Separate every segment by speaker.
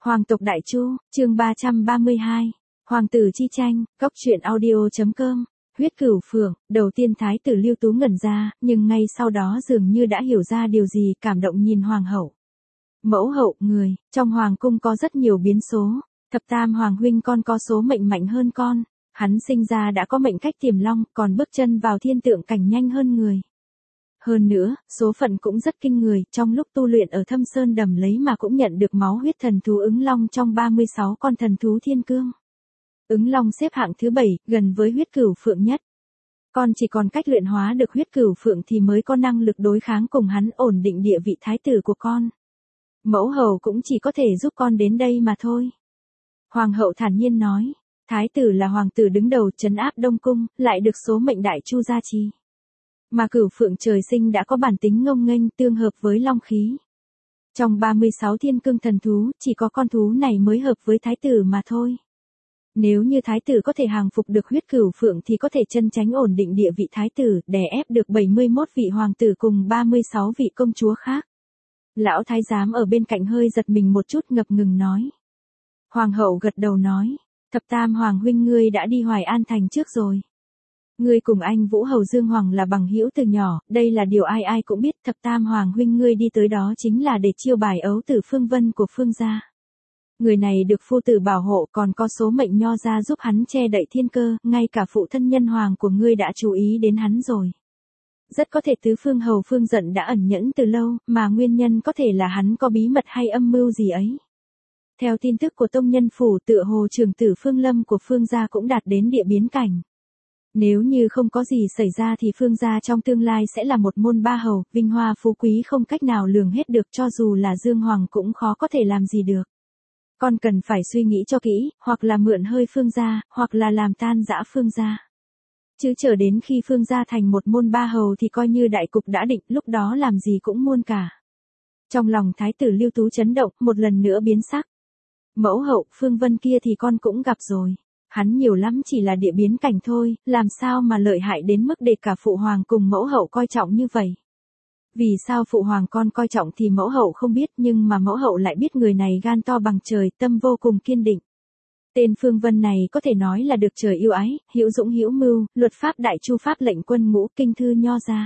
Speaker 1: Hoàng tộc Đại Chu, chương 332. Hoàng tử chi tranh, góc truyện audio.com. Huyết Cửu Phượng, đầu tiên thái tử Lưu Tú ngẩn ra, nhưng ngay sau đó dường như đã hiểu ra điều gì, cảm động nhìn hoàng hậu. Mẫu hậu, người, trong hoàng cung có rất nhiều biến số, thập tam hoàng huynh con có số mệnh mạnh hơn con, hắn sinh ra đã có mệnh cách tiềm long, còn bước chân vào thiên tượng cảnh nhanh hơn người. Hơn nữa, số phận cũng rất kinh người, trong lúc tu luyện ở Thâm Sơn Đầm lấy mà cũng nhận được máu huyết thần thú ứng long trong 36 con thần thú thiên cương. Ứng long xếp hạng thứ 7, gần với huyết cửu phượng nhất. Con chỉ còn cách luyện hóa được huyết cửu phượng thì mới có năng lực đối kháng cùng hắn, ổn định địa vị thái tử của con. Mẫu hậu cũng chỉ có thể giúp con đến đây mà thôi. Hoàng hậu thản nhiên nói, thái tử là hoàng tử đứng đầu trấn áp Đông Cung, lại được số mệnh Đại Chu gia trì. Mà Cửu Phượng trời sinh đã có bản tính ngông nghênh, tương hợp với long khí. Trong 36 thiên cương thần thú, chỉ có con thú này mới hợp với thái tử mà thôi. Nếu như thái tử có thể hàng phục được huyết Cửu Phượng thì có thể chân chánh ổn định địa vị thái tử, đè ép được 71 vị hoàng tử cùng 36 vị công chúa khác. Lão thái giám ở bên cạnh hơi giật mình một chút, ngập ngừng nói. Hoàng hậu gật đầu nói, thập tam hoàng huynh ngươi đã đi Hoài An thành trước rồi. Ngươi cùng anh Vũ Hầu Dương Hoàng là bằng hữu từ nhỏ, đây là điều ai ai cũng biết, thập tam hoàng huynh ngươi đi tới đó chính là để chiêu bài ấu tử Phương Vân của Phương gia. Người này được phu tử bảo hộ, còn có số mệnh nho ra giúp hắn che đậy thiên cơ, ngay cả phụ thân nhân hoàng của ngươi đã chú ý đến hắn rồi. Rất có thể tứ phương hầu Phương Dận đã ẩn nhẫn từ lâu, mà nguyên nhân có thể là hắn có bí mật hay âm mưu gì ấy. Theo tin tức của tông nhân phủ, tựa hồ trưởng tử Phương Lâm của Phương gia cũng đạt đến địa biến cảnh. Nếu như không có gì xảy ra thì Phương gia trong tương lai sẽ là một môn ba hầu, vinh hoa phú quý không cách nào lường hết được, cho dù là Dương Hoàng cũng khó có thể làm gì được. Con cần phải suy nghĩ cho kỹ, hoặc là mượn hơi Phương gia, hoặc là làm tan rã Phương gia. Chứ chờ đến khi Phương gia thành một môn ba hầu thì coi như đại cục đã định, lúc đó làm gì cũng muôn cả. Trong lòng thái tử Lưu Tú chấn động, một lần nữa biến sắc. Mẫu hậu, Phương Vân kia thì con cũng gặp rồi. Hắn nhiều lắm chỉ là địa biến cảnh thôi, làm sao mà lợi hại đến mức để cả phụ hoàng cùng mẫu hậu coi trọng như vậy. Vì sao phụ hoàng con coi trọng thì mẫu hậu không biết, nhưng mà mẫu hậu lại biết người này gan to bằng trời, tâm vô cùng kiên định. Tên Phương Vân này có thể nói là được trời yêu ái, hữu dũng hữu mưu, luật pháp Đại Chu pháp lệnh quân ngũ, kinh thư nho ra.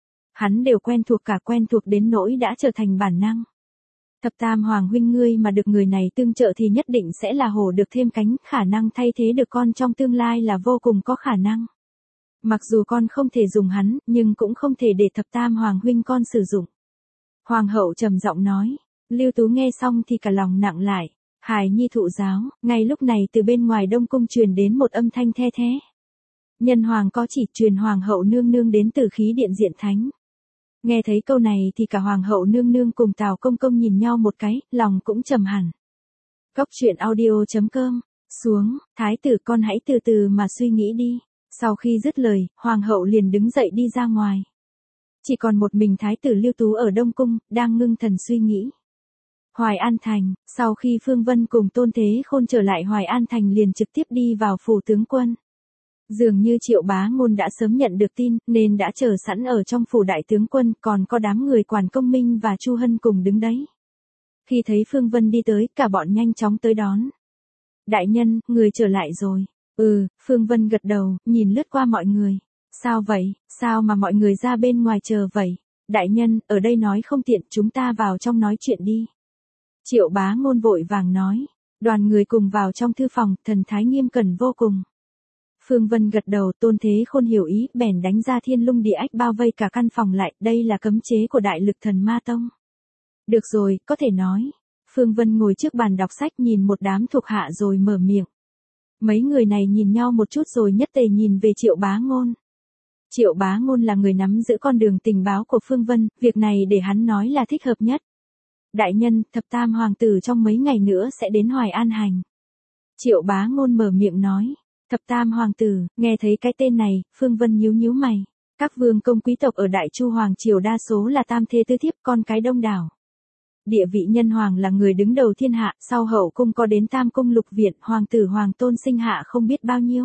Speaker 1: Hắn đều quen thuộc cả, quen thuộc đến nỗi đã trở thành bản năng. Thập tam hoàng huynh ngươi mà được người này tương trợ thì nhất định sẽ là hổ được thêm cánh, khả năng thay thế được con trong tương lai là vô cùng có khả năng. Mặc dù con không thể dùng hắn, nhưng cũng không thể để thập tam hoàng huynh con sử dụng. Hoàng hậu trầm giọng nói, Lưu Tú nghe xong thì cả lòng nặng lại. Hài nhi thụ giáo, ngay lúc này từ bên ngoài Đông Cung truyền đến một âm thanh the thé. Nhân hoàng có chỉ, truyền hoàng hậu nương nương đến từ khí điện Diện Thánh. Nghe thấy câu này thì cả hoàng hậu nương nương cùng Tào công công nhìn nhau một cái, lòng cũng trầm hẳn. Góc truyện audio.com. Xuống, thái tử con hãy từ từ mà suy nghĩ đi. Sau khi dứt lời, hoàng hậu liền đứng dậy đi ra ngoài. Chỉ còn một mình thái tử Lưu Tú ở Đông Cung, đang ngưng thần suy nghĩ. Hoài An thành, sau khi Phương Vân cùng Tôn Thế Khôn trở lại Hoài An thành liền trực tiếp đi vào phủ tướng quân. Dường như Triệu Bá Ngôn đã sớm nhận được tin, nên đã chờ sẵn ở trong phủ đại tướng quân, còn có đám người Quản Công Minh và Chu Hân cùng đứng đấy. Khi thấy Phương Vân đi tới, cả bọn nhanh chóng tới đón. Đại nhân, người trở lại rồi. Phương Vân gật đầu, nhìn lướt qua mọi người. Sao vậy, sao mà mọi người ra bên ngoài chờ vậy? Đại nhân, ở đây nói không tiện, chúng ta vào trong nói chuyện đi. Triệu Bá Ngôn vội vàng nói. Đoàn người cùng vào trong thư phòng, thần thái nghiêm cẩn vô cùng. Phương Vân gật đầu, Tôn Thế Khôn hiểu ý, bèn đánh ra thiên lung địa ách bao vây cả căn phòng lại, đây là cấm chế của Đại Lực Thần Ma Tông. Được rồi, có thể nói. Phương Vân ngồi trước bàn đọc sách nhìn một đám thuộc hạ rồi mở miệng. Mấy người này nhìn nhau một chút rồi nhất tề nhìn về Triệu Bá Ngôn. Triệu Bá Ngôn là người nắm giữ con đường tình báo của Phương Vân, việc này để hắn nói là thích hợp nhất. Đại nhân, thập tam hoàng tử trong mấy ngày nữa sẽ đến Hoài An hành. Triệu Bá Ngôn mở miệng nói. Thập tam hoàng tử, nghe thấy cái tên này, Phương Vân nhíu nhíu mày. Các vương công quý tộc ở Đại Chu Hoàng triều đa số là tam thê tứ thiếp, con cái đông đảo. Địa vị nhân hoàng là người đứng đầu thiên hạ, sau hậu cung có đến tam cung lục viện, hoàng tử hoàng tôn sinh hạ không biết bao nhiêu.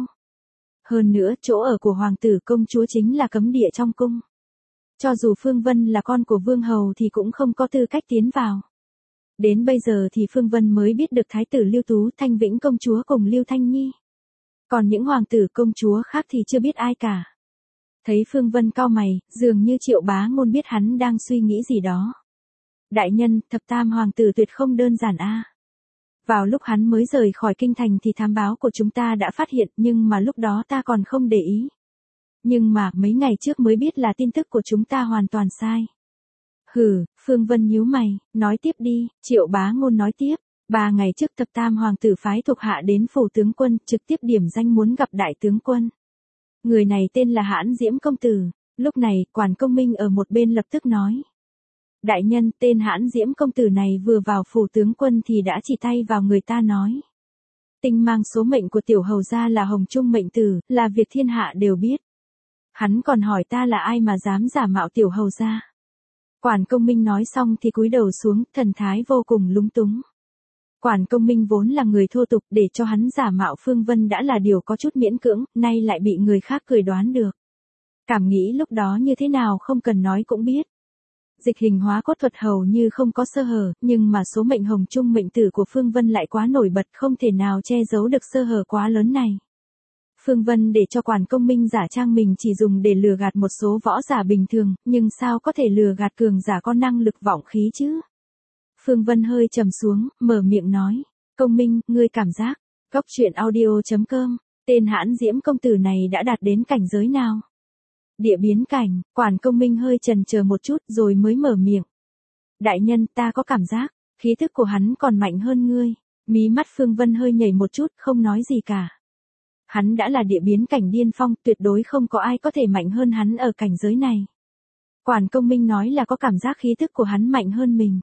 Speaker 1: Hơn nữa, chỗ ở của hoàng tử công chúa chính là cấm địa trong cung. Cho dù Phương Vân là con của vương hầu thì cũng không có tư cách tiến vào. Đến bây giờ thì Phương Vân mới biết được thái tử Lưu Tú, Thanh Vĩnh công chúa cùng Lưu Thanh Nhi. Còn những hoàng tử công chúa khác thì chưa biết ai cả. Thấy Phương Vân cau mày, dường như Triệu Bá Ngôn biết hắn đang suy nghĩ gì đó. Đại nhân, thập tam hoàng tử tuyệt không đơn giản a. Vào lúc hắn mới rời khỏi kinh thành thì thám báo của chúng ta đã phát hiện, nhưng mà lúc đó ta còn không để ý. Nhưng mà mấy ngày trước mới biết là tin tức của chúng ta hoàn toàn sai. Hừ, Phương Vân nhíu mày, nói tiếp đi. Triệu Bá Ngôn nói tiếp. 3 ngày trước thập tam hoàng tử phái thuộc hạ đến phủ tướng quân, trực tiếp điểm danh muốn gặp đại tướng quân. Người này tên là Hãn Diễm công tử. Lúc này, Quản Công Minh ở một bên lập tức nói. Đại nhân, tên Hãn Diễm công tử này vừa vào phủ tướng quân thì đã chỉ tay vào người ta nói. Tinh mang số mệnh của tiểu hầu gia là Hồng Trung mệnh tử, là việc thiên hạ đều biết. Hắn còn hỏi ta là ai mà dám giả mạo tiểu hầu gia. Quản Công Minh nói xong thì cúi đầu xuống, thần thái vô cùng lúng túng. Quản Công Minh vốn là người thô tục, để cho hắn giả mạo Phương Vân đã là điều có chút miễn cưỡng, nay lại bị người khác cười đoán được. Cảm nghĩ lúc đó như thế nào không cần nói cũng biết. Dịch hình hóa cốt thuật hầu như không có sơ hở, nhưng mà số mệnh Hồng Trung mệnh tử của Phương Vân lại quá nổi bật, không thể nào che giấu được sơ hở quá lớn này. Phương Vân để cho Quản Công Minh giả trang mình chỉ dùng để lừa gạt một số võ giả bình thường, nhưng sao có thể lừa gạt cường giả có năng lực vọng khí chứ? Phương Vân hơi trầm xuống, mở miệng nói. Công Minh, ngươi cảm giác. Góc truyện audio.com. Tên Hãn Diễm công tử này đã đạt đến cảnh giới nào? Địa biến cảnh. Quản Công Minh hơi chần chờ một chút rồi mới mở miệng. Đại nhân, ta có cảm giác, khí thức của hắn còn mạnh hơn ngươi. Mí mắt Phương Vân hơi nhảy một chút, không nói gì cả. Hắn đã là địa biến cảnh điên phong, tuyệt đối không có ai có thể mạnh hơn hắn ở cảnh giới này. Quản Công Minh nói là có cảm giác khí thức của hắn mạnh hơn mình.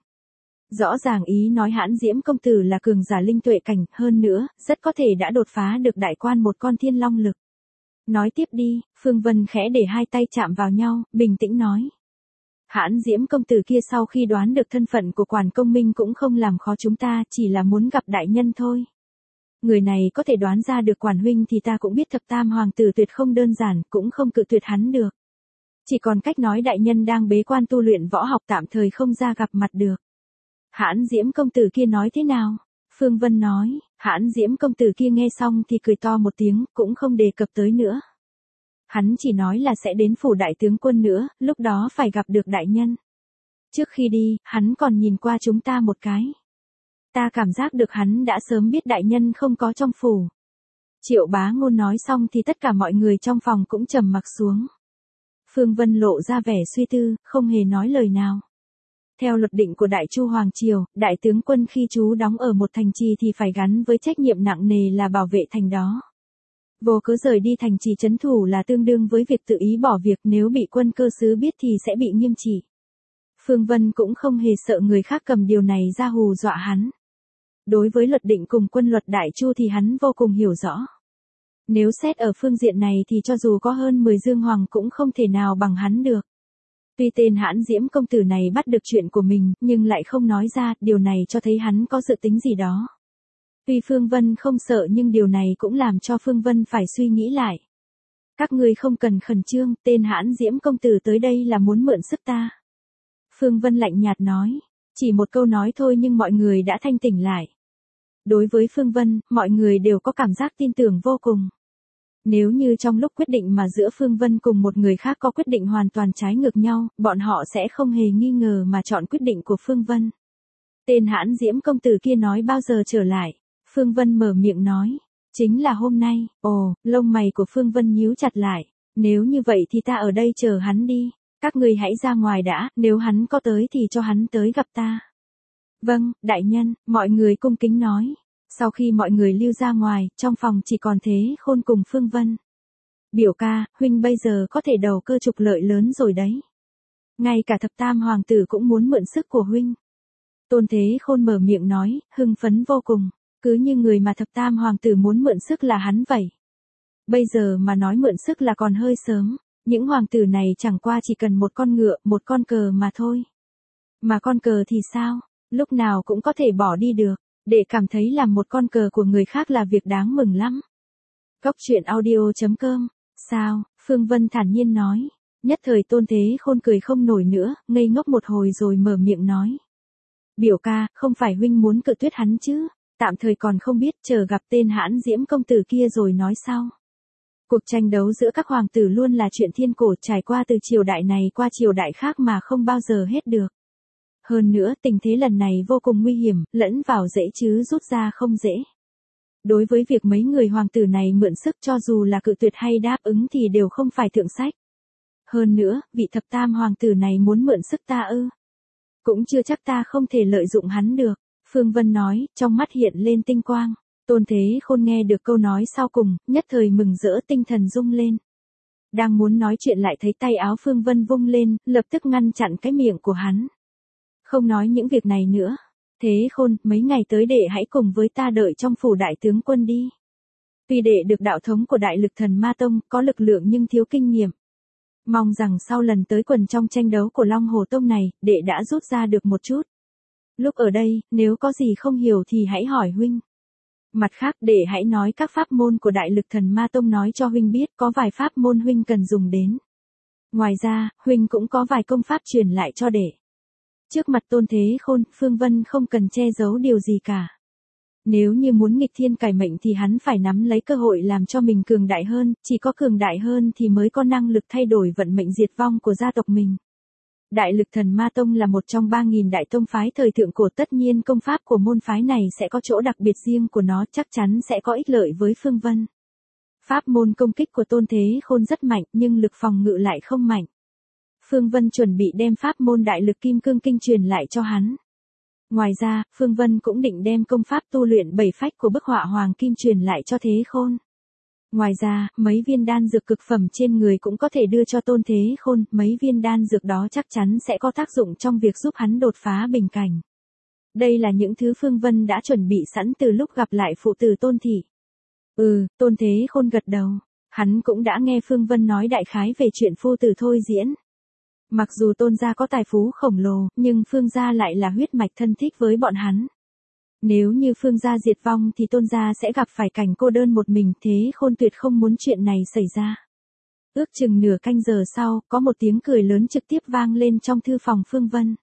Speaker 1: Rõ ràng ý nói Hãn Diễm công tử là cường giả linh tuệ cảnh, hơn nữa, rất có thể đã đột phá được đại quan một con thiên long lực. Nói tiếp đi. Phương Vân khẽ để hai tay chạm vào nhau, bình tĩnh nói. Hãn Diễm công tử kia sau khi đoán được thân phận của Quản Công Minh cũng không làm khó chúng ta, chỉ là muốn gặp đại nhân thôi. Người này có thể đoán ra được Quản huynh thì ta cũng biết thập tam hoàng tử tuyệt không đơn giản, cũng không cự tuyệt hắn được. Chỉ còn cách nói đại nhân đang bế quan tu luyện võ học tạm thời không ra gặp mặt được. Hãn Diễm công tử kia nói thế nào? Phương Vân nói. Hãn Diễm công tử kia nghe xong thì cười to một tiếng, cũng không đề cập tới nữa. Hắn chỉ nói là sẽ đến phủ đại tướng quân nữa, lúc đó phải gặp được đại nhân. Trước khi đi, hắn còn nhìn qua chúng ta một cái. Ta cảm giác được hắn đã sớm biết đại nhân không có trong phủ. Triệu Bá Ngôn nói xong thì tất cả mọi người trong phòng cũng trầm mặc xuống. Phương Vân lộ ra vẻ suy tư, không hề nói lời nào. Theo luật định của Đại Chu Hoàng Triều, đại tướng quân khi trú đóng ở một thành trì thì phải gắn với trách nhiệm nặng nề là bảo vệ thành đó. Vô cớ rời đi thành trì trấn thủ là tương đương với việc tự ý bỏ việc, nếu bị quân cơ xứ biết thì sẽ bị nghiêm trị. Phương Vân cũng không hề sợ người khác cầm điều này ra hù dọa hắn. Đối với luật định cùng quân luật Đại Chu thì hắn vô cùng hiểu rõ. Nếu xét ở phương diện này thì cho dù có hơn 10 dương hoàng cũng không thể nào bằng hắn được. Tuy tên Hãn Diễm công tử này bắt được chuyện của mình, nhưng lại không nói ra, điều này cho thấy hắn có dự tính gì đó. Tuy Phương Vân không sợ nhưng điều này cũng làm cho Phương Vân phải suy nghĩ lại. Các ngươi không cần khẩn trương, tên Hãn Diễm công tử tới đây là muốn mượn sức ta. Phương Vân lạnh nhạt nói, chỉ một câu nói thôi nhưng mọi người đã thanh tỉnh lại. Đối với Phương Vân, mọi người đều có cảm giác tin tưởng vô cùng. Nếu như trong lúc quyết định mà giữa Phương Vân cùng một người khác có quyết định hoàn toàn trái ngược nhau, bọn họ sẽ không hề nghi ngờ mà chọn quyết định của Phương Vân. Tên Hãn Diễm công tử kia nói bao giờ trở lại? Phương Vân mở miệng nói. Chính là hôm nay. Ồ, lông mày của Phương Vân nhíu chặt lại. Nếu như vậy thì ta ở đây chờ hắn đi. Các người hãy ra ngoài đã, nếu hắn có tới thì cho hắn tới gặp ta. Vâng, đại nhân, mọi người cung kính nói. Sau khi mọi người lưu ra ngoài, trong phòng chỉ còn Thế Khôn cùng Phương Vân. Biểu ca, huynh bây giờ có thể đầu cơ trục lợi lớn rồi đấy. Ngay cả thập tam hoàng tử cũng muốn mượn sức của huynh. Tôn Thế Khôn mở miệng nói, hưng phấn vô cùng. Cứ như người mà thập tam hoàng tử muốn mượn sức là hắn vậy. Bây giờ mà nói mượn sức là còn hơi sớm. Những hoàng tử này chẳng qua chỉ cần một con ngựa, một con cờ mà thôi. Mà con cờ thì sao? Lúc nào cũng có thể bỏ đi được. Để cảm thấy làm một con cờ của người khác là việc đáng mừng lắm. Góc truyện audio.com. Sao? Phương Vân thản nhiên nói. Nhất thời Tôn Thế Khôn cười không nổi nữa, ngây ngốc một hồi rồi mở miệng nói. Biểu ca, không phải huynh muốn cự tuyệt hắn chứ, tạm thời còn không biết, chờ gặp tên Hãn Diễm công tử kia rồi nói sau. Cuộc tranh đấu giữa các hoàng tử luôn là chuyện thiên cổ, trải qua từ triều đại này qua triều đại khác mà không bao giờ hết được. Hơn nữa, tình thế lần này vô cùng nguy hiểm, lẫn vào dễ chứ rút ra không dễ. Đối với việc mấy người hoàng tử này mượn sức, cho dù là cự tuyệt hay đáp ứng thì đều không phải thượng sách. Hơn nữa, vị thập tam hoàng tử này muốn mượn sức ta ư? Cũng chưa chắc ta không thể lợi dụng hắn được. Phương Vân nói, trong mắt hiện lên tinh quang. Tôn Thế Khôn nghe được câu nói sau cùng, nhất thời mừng rỡ, tinh thần rung lên. Đang muốn nói chuyện lại thấy tay áo Phương Vân vung lên, lập tức ngăn chặn cái miệng của hắn. Không nói những việc này nữa. Thế Khôn, mấy ngày tới đệ hãy cùng với ta đợi trong phủ đại tướng quân đi. Tuy đệ được đạo thống của Đại Lực Thần Ma Tông, có lực lượng nhưng thiếu kinh nghiệm. Mong rằng sau lần tới quần trong tranh đấu của Long Hồ Tông này, đệ đã rút ra được một chút. Lúc ở đây, nếu có gì không hiểu thì hãy hỏi huynh. Mặt khác, đệ hãy nói các pháp môn của Đại Lực Thần Ma Tông nói cho huynh biết, có vài pháp môn huynh cần dùng đến. Ngoài ra, huynh cũng có vài công pháp truyền lại cho đệ. Trước mặt Tôn Thế Khôn, Phương Vân không cần che giấu điều gì cả. Nếu như muốn nghịch thiên cải mệnh thì hắn phải nắm lấy cơ hội làm cho mình cường đại hơn, chỉ có cường đại hơn thì mới có năng lực thay đổi vận mệnh diệt vong của gia tộc mình. Đại Lực Thần Ma Tông là một trong 3.000 đại tông phái thời thượng cổ, tất nhiên công pháp của môn phái này sẽ có chỗ đặc biệt riêng của nó, chắc chắn sẽ có ích lợi với Phương Vân. Pháp môn công kích của Tôn Thế Khôn rất mạnh nhưng lực phòng ngự lại không mạnh. Phương Vân chuẩn bị đem pháp môn Đại Lực Kim Cương Kinh truyền lại cho hắn. Ngoài ra, Phương Vân cũng định đem công pháp tu luyện 7 phách của bức họa Hoàng Kim truyền lại cho Thế Khôn. Ngoài ra, mấy viên đan dược cực phẩm trên người cũng có thể đưa cho Tôn Thế Khôn, mấy viên đan dược đó chắc chắn sẽ có tác dụng trong việc giúp hắn đột phá bình cảnh. Đây là những thứ Phương Vân đã chuẩn bị sẵn từ lúc gặp lại phụ tử Tôn Thị. Tôn Thế Khôn gật đầu. Hắn cũng đã nghe Phương Vân nói đại khái về chuyện phu tử thôi diễn. Mặc dù Tôn gia có tài phú khổng lồ, nhưng Phương gia lại là huyết mạch thân thích với bọn hắn. Nếu như Phương gia diệt vong thì Tôn gia sẽ gặp phải cảnh cô đơn một mình, Thế Khôn tuyệt không muốn chuyện này xảy ra. Ước chừng nửa canh giờ sau, có một tiếng cười lớn trực tiếp vang lên trong thư phòng Phương Vân.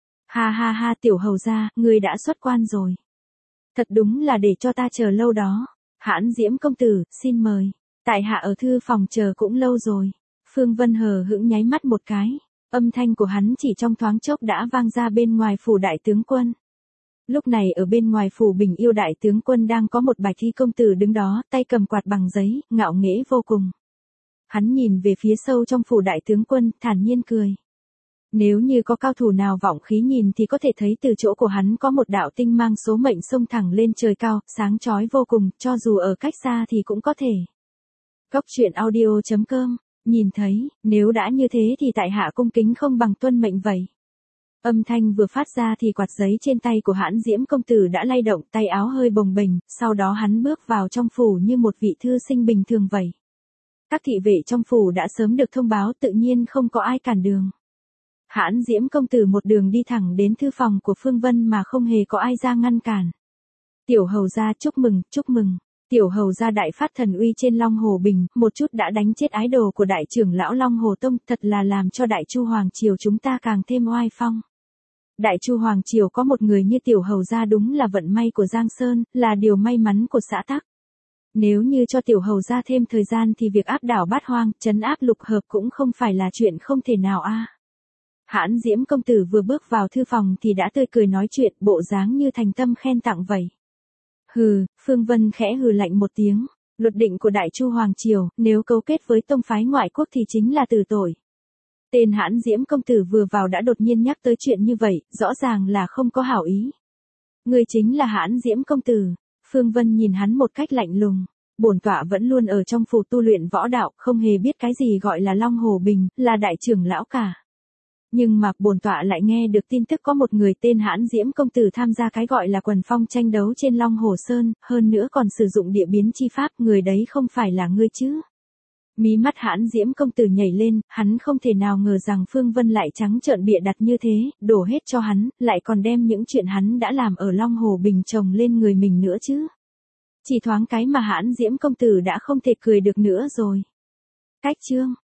Speaker 1: Ha ha ha, tiểu hầu gia, ngươi đã xuất quan rồi. Thật đúng là để cho ta chờ lâu đó. Hãn Diễm công tử, xin mời. Tại hạ ở thư phòng chờ cũng lâu rồi. Phương Vân hờ hững nháy mắt một cái. Âm thanh của hắn chỉ trong thoáng chốc đã vang ra bên ngoài phủ đại tướng quân. Lúc này ở bên ngoài phủ Bình Yêu đại tướng quân đang có một Bạch Y công tử đứng đó, tay cầm quạt bằng giấy, ngạo nghễ vô cùng. Hắn nhìn về phía sâu trong phủ đại tướng quân, thản nhiên cười. Nếu như có cao thủ nào vọng khí nhìn thì có thể thấy từ chỗ của hắn có một đạo tinh mang số mệnh xông thẳng lên trời cao, sáng chói vô cùng, cho dù ở cách xa thì cũng có thể. Góc truyện audio.com. Nhìn thấy, nếu đã như thế thì tại hạ cung kính không bằng tuân mệnh vậy. Âm thanh vừa phát ra thì quạt giấy trên tay của Hãn Diễm công tử đã lay động, tay áo hơi bồng bềnh, sau đó hắn bước vào trong phủ như một vị thư sinh bình thường vậy. Các thị vệ trong phủ đã sớm được thông báo, tự nhiên không có ai cản đường. Hãn Diễm công tử một đường đi thẳng đến thư phòng của Phương Vân mà không hề có ai ra ngăn cản. Tiểu hầu gia chúc mừng, chúc mừng. Tiểu hầu gia đại phát thần uy trên Long Hồ Bình, một chút đã đánh chết ái đồ của đại trưởng lão Long Hồ Tông, thật là làm cho Đại Chu Hoàng Triều chúng ta càng thêm oai phong. Đại Chu Hoàng Triều có một người như tiểu hầu gia đúng là vận may của Giang Sơn, là điều may mắn của xã tắc. Nếu như cho tiểu hầu gia thêm thời gian thì việc áp đảo Bát Hoang, trấn áp lục hợp cũng không phải là chuyện không thể nào a. Hãn Diễm công tử vừa bước vào thư phòng thì đã tươi cười nói chuyện, bộ dáng như thành tâm khen tặng vậy. Hừ, Phương Vân khẽ hừ lạnh một tiếng. Luật định của Đại Chu Hoàng Triều, nếu cấu kết với tông phái ngoại quốc thì chính là tử tội. Tên Hãn Diễm công tử vừa vào đã đột nhiên nhắc tới chuyện như vậy, rõ ràng là không có hảo ý. Người chính là Hãn Diễm công tử. Phương Vân nhìn hắn một cách lạnh lùng. Bổn tọa vẫn luôn ở trong phủ tu luyện võ đạo, không hề biết cái gì gọi là Long Hồ Bình, là đại trưởng lão cả. Nhưng mà bổn tọa lại nghe được tin tức có một người tên Hãn Diễm công tử tham gia cái gọi là quần phong tranh đấu trên Long Hồ Sơn, hơn nữa còn sử dụng địa biến chi pháp, người đấy không phải là ngươi chứ? Mí mắt Hãn Diễm công tử nhảy lên, hắn không thể nào ngờ rằng Phương Vân lại trắng trợn bịa đặt như thế, đổ hết cho hắn, lại còn đem những chuyện hắn đã làm ở Long Hồ Bình chồng lên người mình nữa chứ. Chỉ thoáng cái mà Hãn Diễm công tử đã không thể cười được nữa rồi. Cách chương